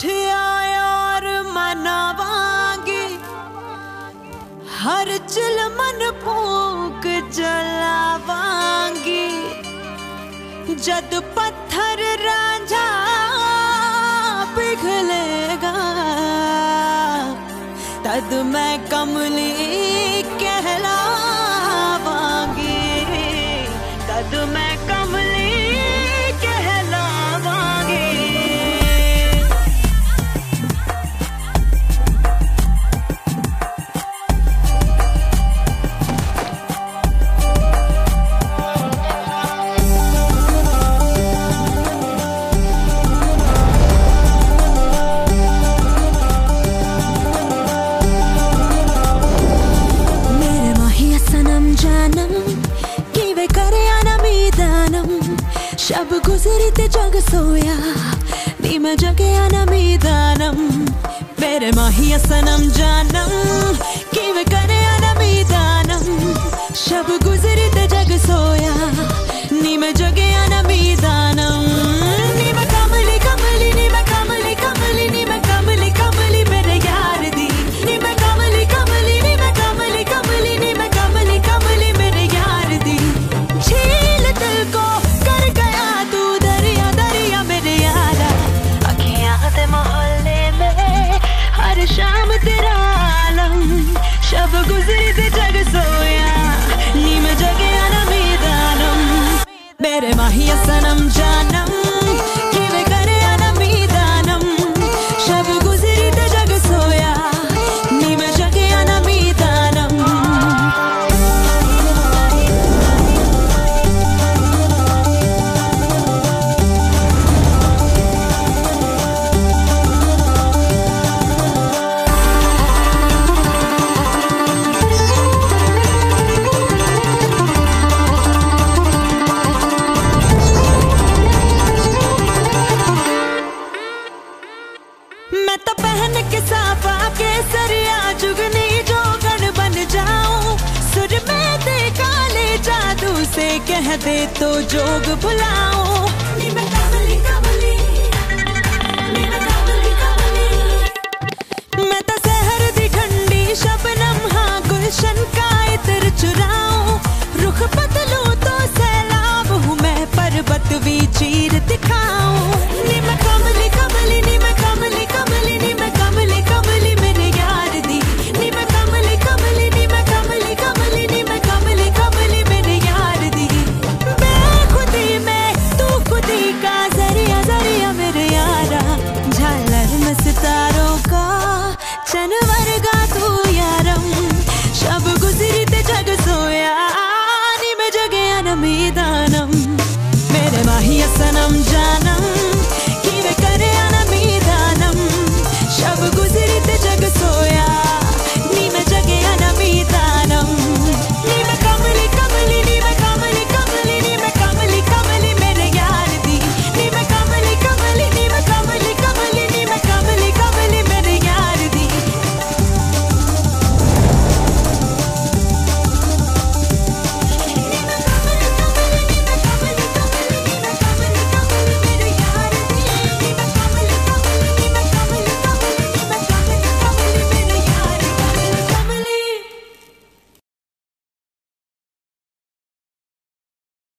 उठिया यार मनावांगी, हर चिलमन फूक जलावांगी। जद पत्थर रांझा पिघलेगा, तद मैं कमली कहलावांगी, तद मैं कमली कहलावांगी। शब गुजरी ते जग सोया, नी मैं जगया ना मीदानम। मेरे माहिया सनम जानम, कि वे करे ना मीदानम। शब गुजरी ते जग सोया, नी मैं जगया ना मीदानम। नी मैं कमली कमली, नी मैं कमली कमली, नी मैं कमली कमली मेरे यार दी। नी मैं कमली कमली, नी मैं कमली कमली, नी मैं कमली कमली मेरे यार दी। झील दिल को शाम तेरा आलम, शब गुजरी ते जग सोया, नी मैं जगया ना मीदानम। मेरे माहिया सनम जानम, कि वे करे ना मीदानम। शब गुजरी ते जग सोया, नी मैं जगया ना मीदानम। मैं तो पहन के साफा के सरिया जुगनी जोगन बन जाऊं। सुर में दे काले जादू से कह दे तो जोग भुलाऊं। नी मैं कमली कमली, नी मैं कमली कमली। मैं तो सहर दी ठंडी शबनम, हाँ गुलशन का इत्र चुराऊं। रुख बदल